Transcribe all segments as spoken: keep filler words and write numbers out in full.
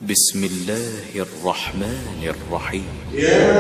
بسم الله الرحمن الرحيم. يا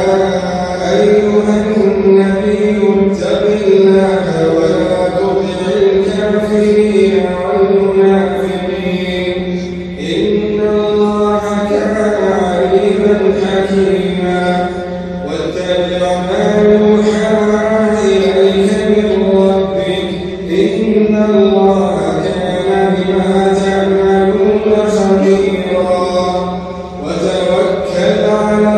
أيها النبي اتق الله ولا تطع الكافرين والمنافقين إن الله كان عليما حكيما واتبع ما يوحى إليك من ربك إن الله كان بما تعملون خبيرا وتوكل على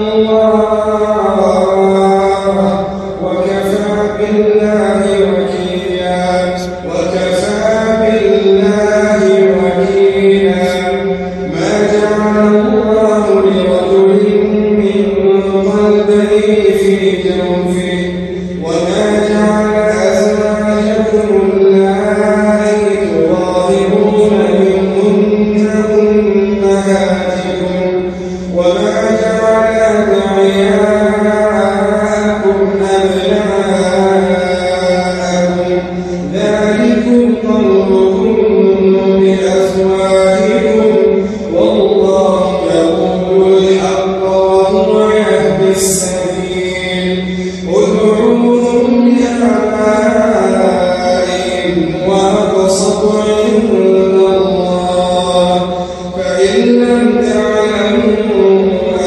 الله وكفى بالله وكيلا وكفى بالله وكيلا ما جعل الله لرجل من قلبين في جوفه وما جعل أزواجكم اللائي تظاهرون منهن أمهاتكم وما جعل أدعياءكم أبناءكم ذلكم قولكم بأفواهكم والله يقول الحق وهو يهدي السبيل ادعوهم لآبائهم وأقسط عند الله فإن لم تعلموا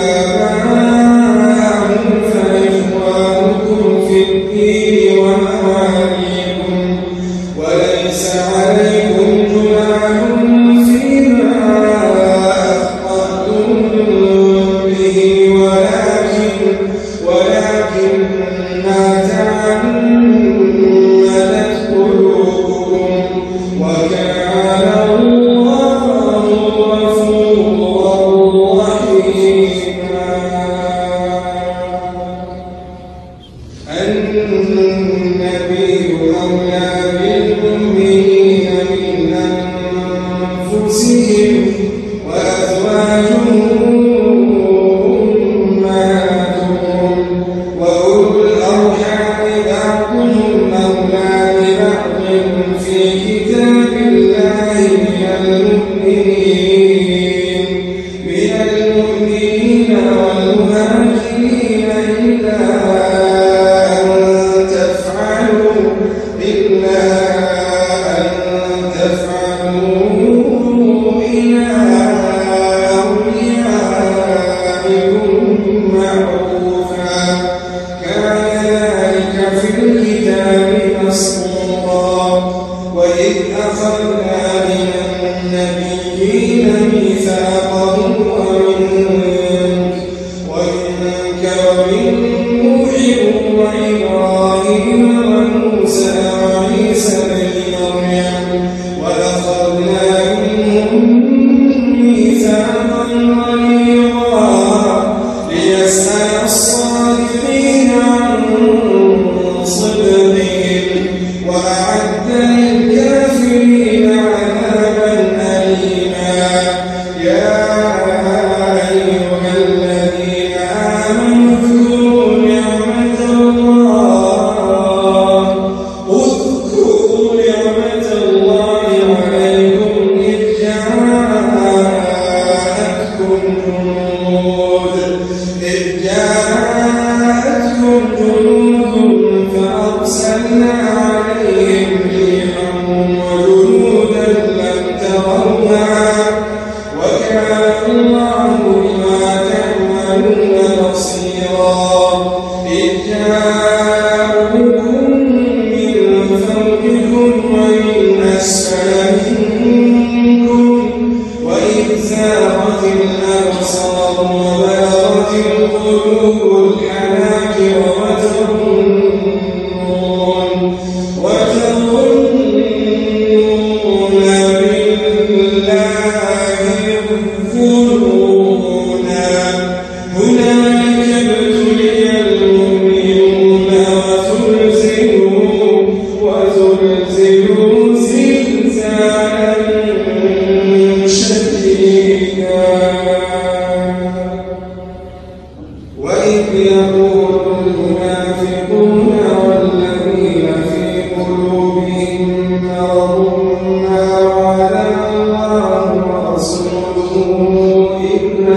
آباءهم فإخوانكم في الدين ومواليكم وليس عليكم جناح فيما أخطأتم به ولكن ولكن ما تعمدت قلوبكم وكان الله غفورا رحيما. النبي أولى بالمؤمنين من أنفسهم وأزواجه أمهاتهم وأولو الأرحام بعضهم أولى ببعض في كتاب الله من المؤمنين من المؤمنين والمهاجرين إلا أن تفعلوا إلا أن تفعلوا إلى أوليائكم معروفا كان ذلك في الكتاب مسطورا وإذ أخذنا من النبيين ميثاقهم ومنك ومنك ومن نوح وإبراهيم وموسى وعيسى بن مريم وأخذنا منهم ميثاقا غليظا ليسأل الصادقين عن صدقهم وأعد للكافرين عذابا أليما. يا أيها الذين آمنوا اذكروا نعمة الله اذكروا نعمة الله عليكم إذ جاءتكم جنود إذ جاءتكم جنود فأرسلنا عليهم ريحا وجنودا لم تروها وكان الله بما تعملون بصيرا. إذ جاءوكم من فوقكم ومن أسفل منكم وإذ زاغت الأبصار وبلغت القلوب الحناجر وتظنون وتظنون بالله الظنونا هنالك ابتلي المؤمنون وزلزلوا وزلزلوا زلزالا شديدا وإذ يقول المنافقون والذين في قلوبهم مرض ما وعد الله ورسوله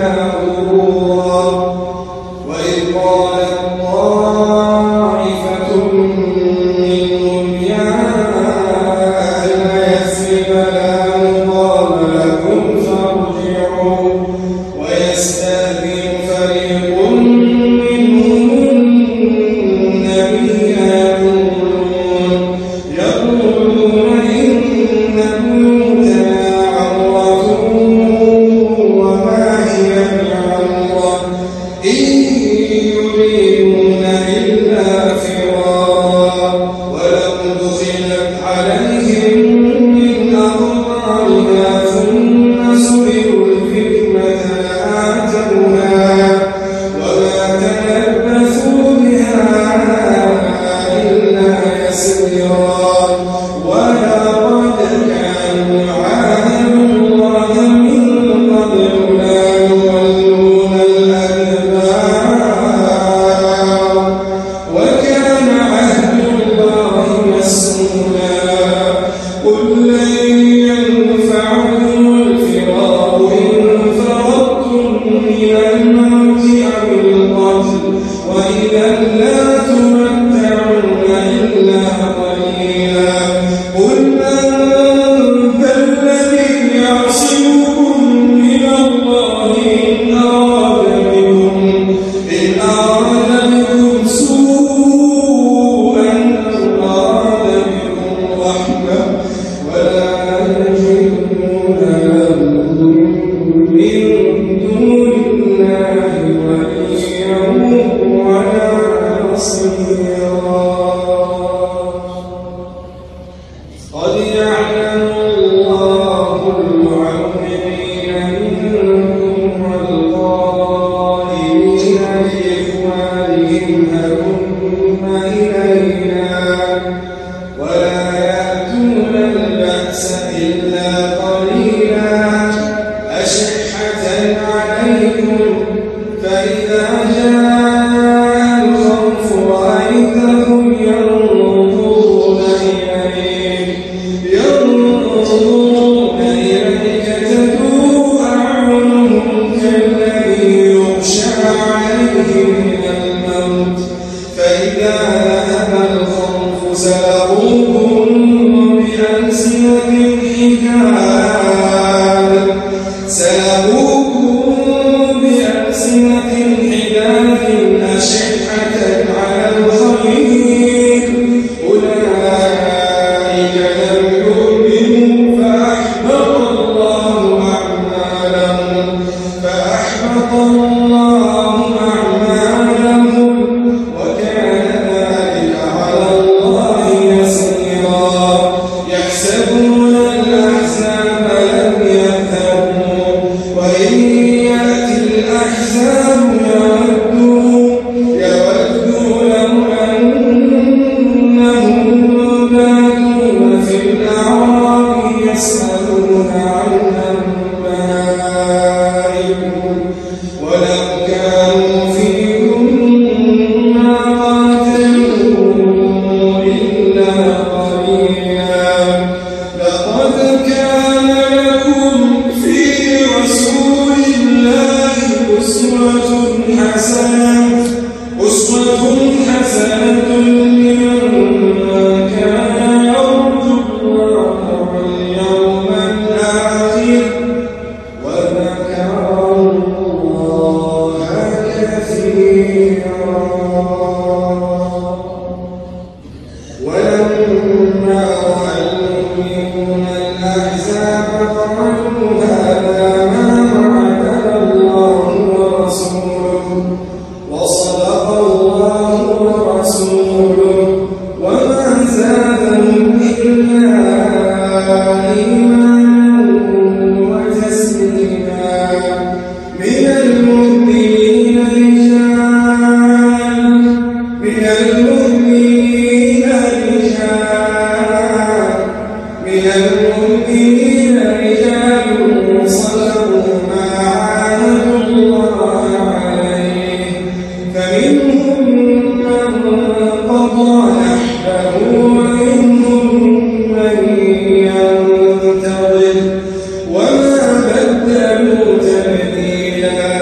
وما بدلوا تبديلا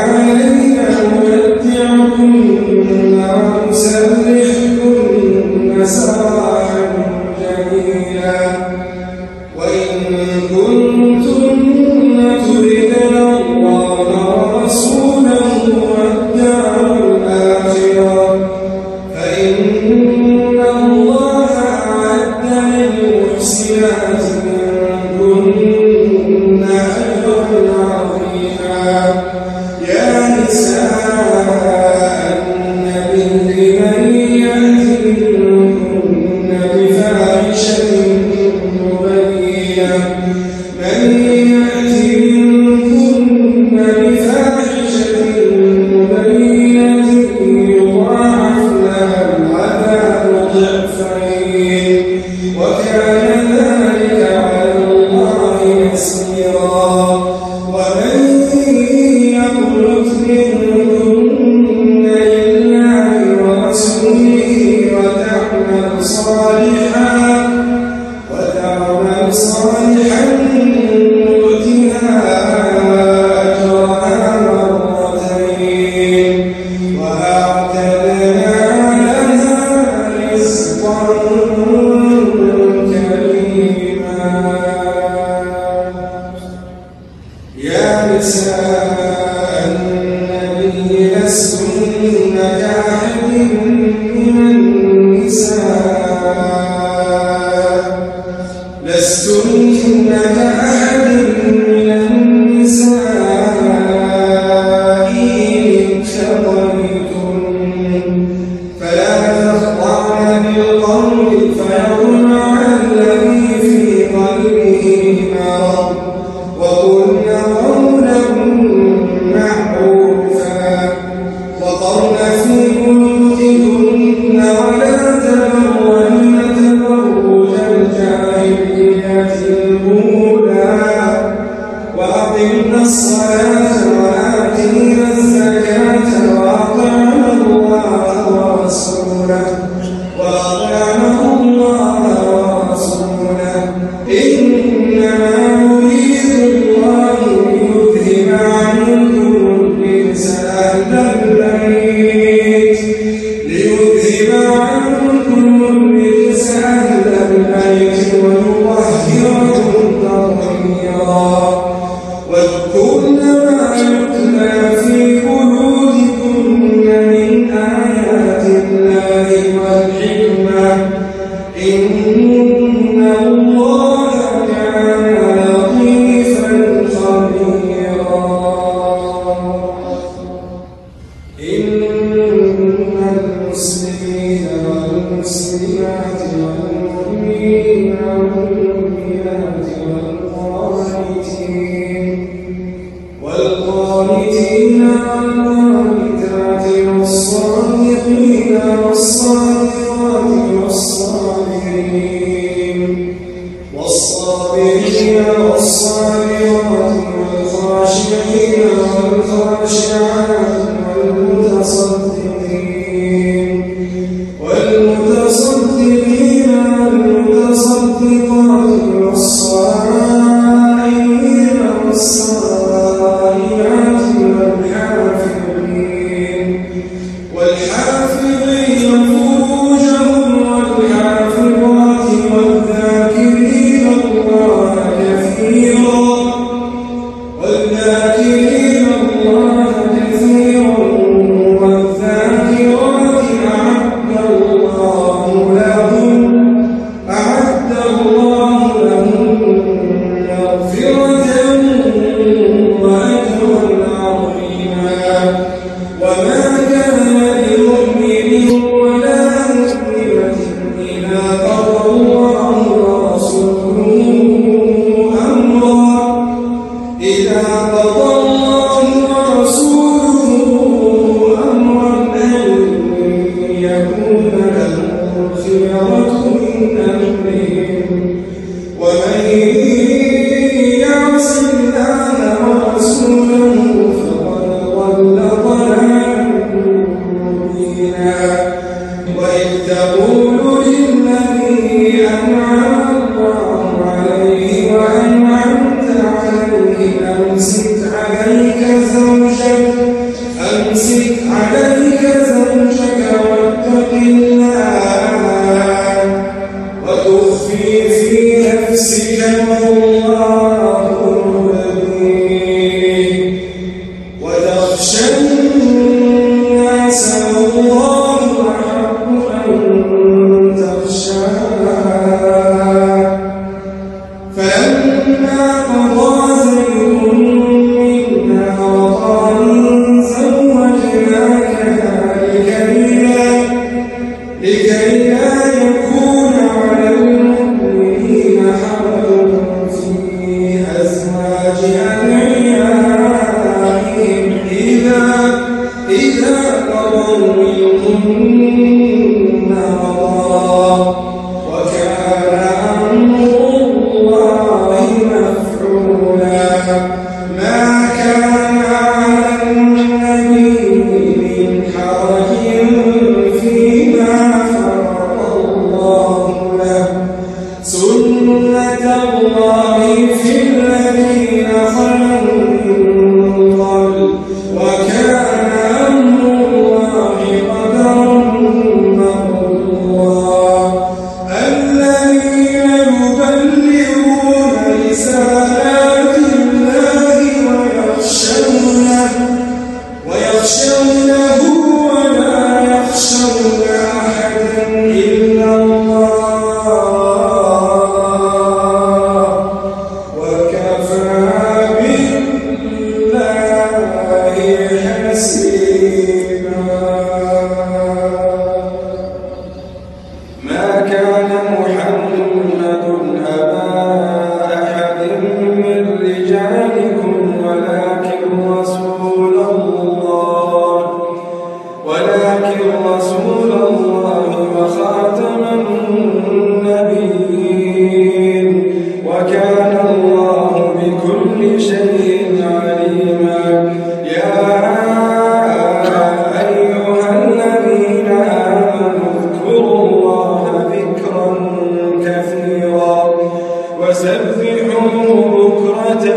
علينا نمتعكن ونسرحكن سراحا جميلا وإن كنتن تردن الله ورسوله والدار الآخرة فإن الله أعد للمحسنات منكن أجرا عظيما يا نساء النبي من يأت منكن بفاحشة مبينة من يأت منكن بفاحشة مبينة يضاعف لها العذاب ضعفين وكان ذلك على الله يسيرا ومن يقنت منكن لله ورسوله وتعمل صالحا وتعمل صالحا نؤتها أجرها مرتين وأعتدنا لها رزقا كريما يا نساء النبي لستن كأحد من النساء لستن كأحد من النساء إن اتقيتن فلا تخضعن بالقول فيطمع الذي في قلبه مرض وقلن قولا معروفا وقرن في بيوتكن ولا تبرجن تبرج الجاهلية الأولى وأقمنا الصلاة وآتينا الزكاة وأطعنا الله ورسوله وأطعنا الله ورسوله إنما يريد الله ليذهب عنكم الرجس أهل البيت ليذهب عنكم الرجس أهل البيت ويطهركم تطهيرا واذكرن ما يتلى في بيوتكن من آيات الله والحكمة إن الله كان لطيفا خبيرا إن المسلمين والمسلمات والمؤمنين والمؤمنات والقانتين والقانتين والقانتات والصادقين والصادقات والصالحين والصابرين والصابرات والخاشعين والخاشعات والمتصدقين والمتصدقين والمتصدقات والصائمين والصائمات والحافظين والحافظين فروجهم والحافظات والذاكرين الله كثيرا والذاكرين الله كثيرا أمسك عليك زوجك واتق الله وتخفي في نفسك ما الله مبديه وتخشى الناس والله أحق أن تخشاه فلما قضى زيد منها وطرا زوجناكها لكي لا يكون على المؤمنين حرج في أزواج أدعيائهم إذا إذا قضوا منهن وطرا وكان أمر الله مفعولا ما كان على النبي من حرج فيما فرض الله له سنة الله في الذين خلوا من قبل وكان أمر الله قدرا مقدورا الذين يبلغون رسالات الله ويخشونه ويخشونه ولا يخشون أحدا إلا الله وكفى بالله حسيبا ما كان محمد أبا أحد من رجالكم ولكن رسول الله ولكن رسول الله وخاتم النبيين وكان الله بكل شيء عليما يا أيها الذين آمنوا اذكروا الله ذكرا كثيرا وسبحوه بكرة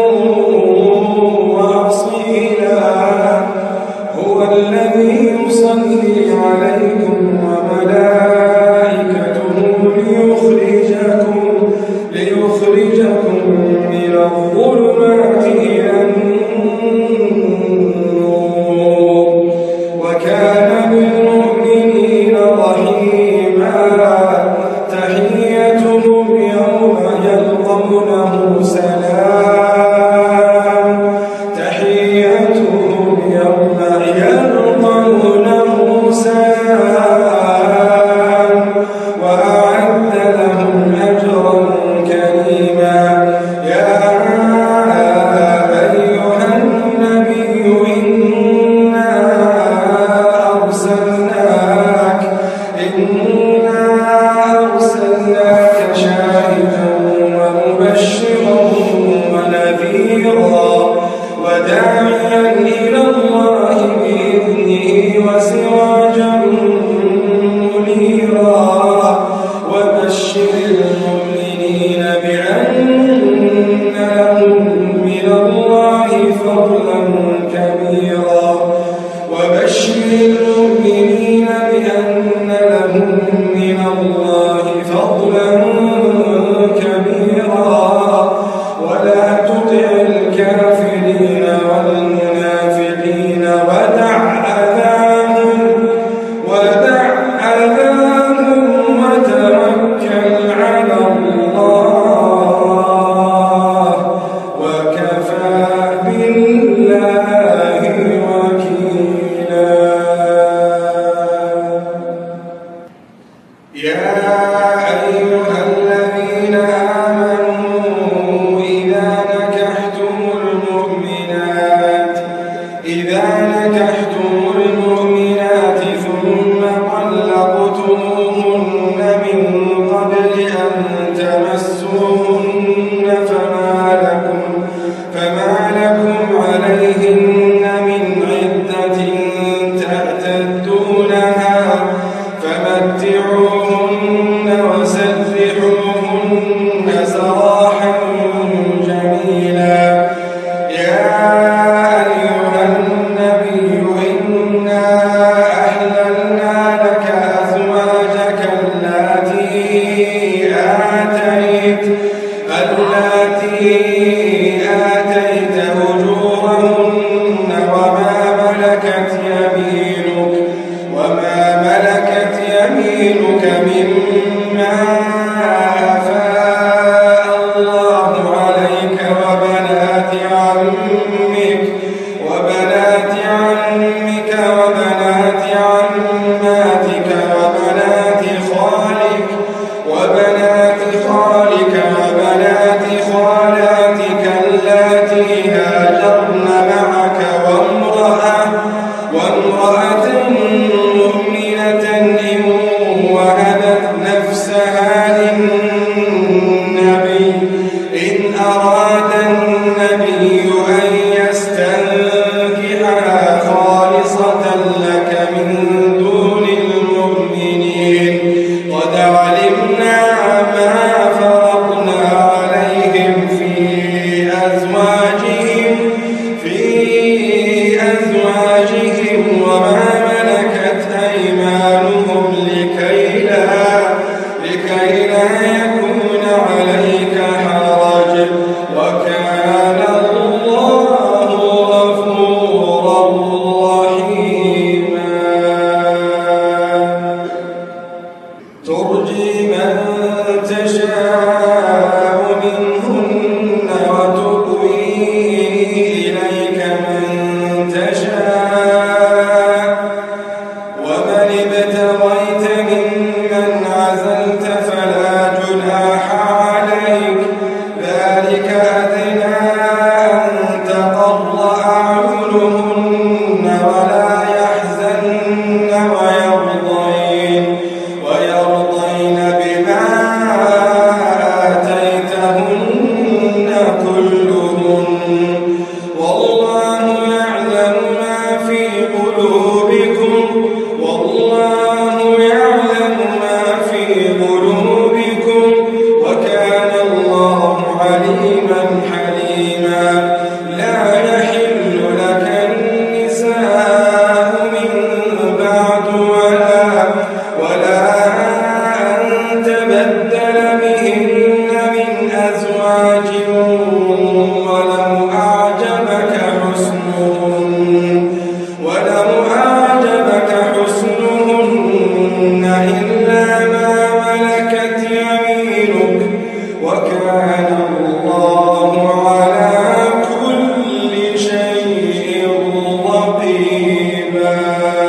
وأصيلا هو الذي يصلي عليكم وملائكته ليخرجكم ليخرجكم من الظلمات إلى النور وكان بالمؤمنين رحيما تحيتهم يوم يلقونه سلام تحيتهم يوم يلقونه سلام وأعد لهم أجرا كريما يا أيها النبي إنا أرسلناك إنا أرسلناك شاهدا ومبشرا ونذيرا وداعيا إلى الله بإذنه وسراجا منيرا وبشر المؤمنين بأن لهم من الله فضلا كبيرا وبشر المؤمنين بأن لهم من الله فضلا كبيرا ولا تطع الكافرين والمنافقين ودع أذاهم ودع أذاهم وتوكل على الله وكفى بالله وكيلا يا أيها الذين آمنوا إذا نكحتم المؤمنات إذا نكحتم المؤمنات ثم طلقتموهن من قبل أن تمسوهن فما لكم فما لكم عليهن من عدة تعتدونها فمتعوهن وسرحوهن سراحا جميلا يا أيها النبي وما ملكت يمينك وما ملكت يمينك مما أفاء الله عليك وبنات عمك وبنات عمك وبنات عماتك وبنات خالك وبنات خالك وبنات خالاتك اللاتي هاجرن معك وامرأة وامرأة مؤمنة إن وهبت نفسها للنبي إن أراد النبي أن يستنكحها خالصة لك من دون المؤمنين قد علمنا ما فرضنا عليهم في أزواجهم في أزواجهم وما ملكت أيمانهم لكي لا لكي لا يكون عليك حرج وكان الله غفورا رحيما ترجي من تشاء منهن وتؤوي إليك من تشاء ومن ابتغيت ممن عزلت فلا جناح عليك ذلك أدنى أن تقر أعينهن ولا يحزن ويرضين ويرضين بما آتيتهن كلهن والله يعلم ما في قلوبكم والله يعلم ما في قلوبكم وكان الله عليما حليما لا يحل لك النساء من بعد ولا ولا أن تبدل بهن من أزواج ولو أعجبك حسنهن ولو أعجبك حسنهن إلا ما ملكت يمينك وكان الله على كل شيء رقيبا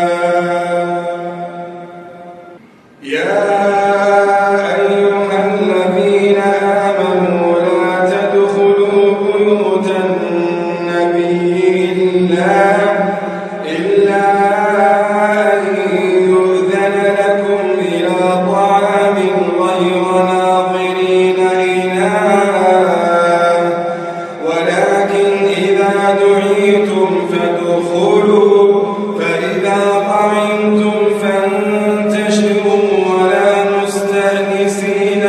يا أيها الذين آمنوا لا تدخلوا بيوت النبي إلا إلا أن يؤذن لكم إلى طعام غير ناظرين إناء ولكن إذا دعيتم فادخلوا فإذا طعمتم فانتشروا ولا مستأنسين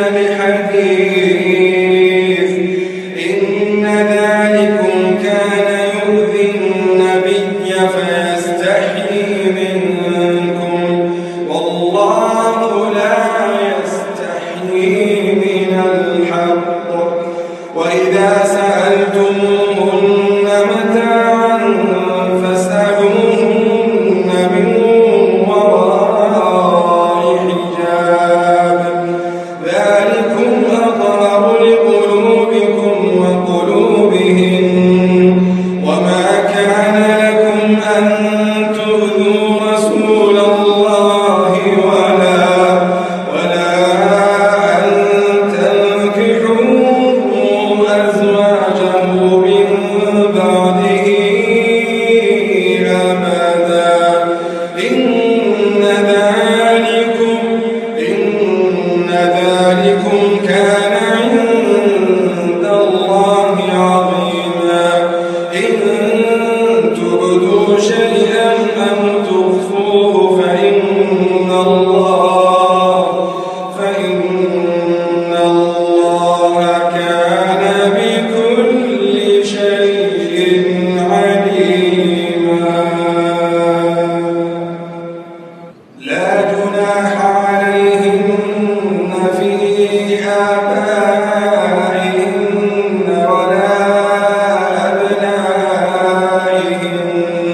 لحديث إن ذلكم كان يؤذي النبي فيستحيي منكم والله لا يستحيي من الحق وإذا سألتموهن متاعا فاسألوهن من وراء حجاب ذلكم أطهر لقلوبكم وقلوبهم وما كان لكم أن تؤذوا رسول الله ولا ولا أن تنكحوا أزواجه من بعده أبدا إن ذلكم إن ذلكم كان عند الله عظيما إن تبدوا شيئا أو تخفوه فإن الله فإن الله كان بكل شيء عليما لا جناح عليهن في آبائهن ولا أبنائهن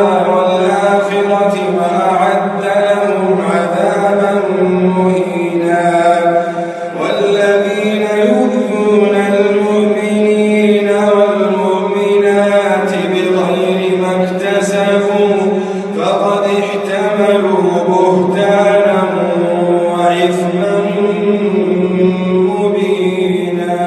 والآخرة وأعد لهم عذابا مهينا والذين يؤذون المؤمنين والمؤمنات بغير ما اكتسبوا فقد احتملوا بهتانا وإثما مبينا.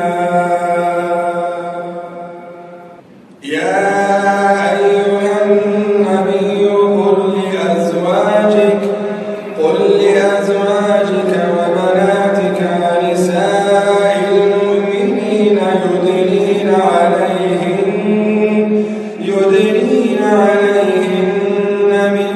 يا أيها النبي قل لأزواجك قل لأزواجك وبناتك ونساء المؤمنين يدنين عليهن يدنين عليهن من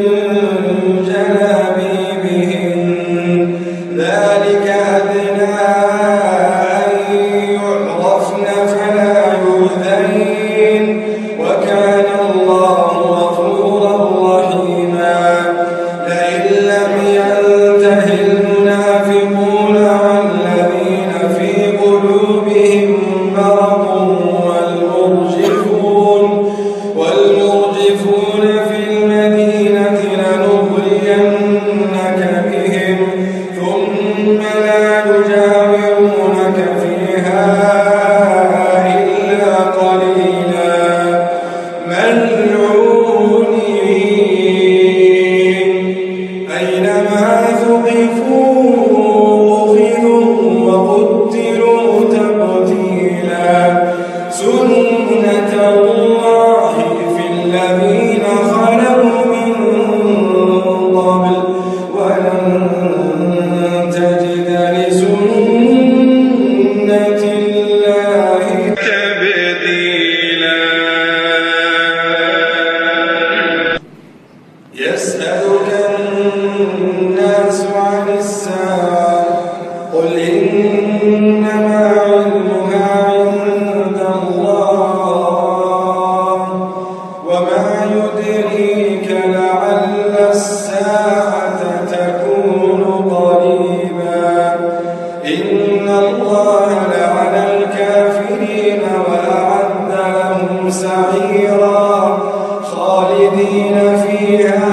جلابيبهن ذلك أدنى أن يعرفن فلا يؤذين وكان الله غفورا رحيما. لئن لم ينته المنافقون والذين في قلوبهم مرض والمرجفون والمرجفون في المدينة لنغرينك بهم ثم لا يجاورونك فيها إلا قليلا ملعونين أينما ثقفوا أخذوا وقتلوا تقتيلا سنة الله في الذين خلوا من قبل ولن تجد لسنة الله تبديلا. يسألك الناس عن الساعة قل إنما علمها عند الله وما يدريك لعل الساعة تكون قريبا. إن الله لعن الكافرين وأعد لهم سعيرا خالدين فيها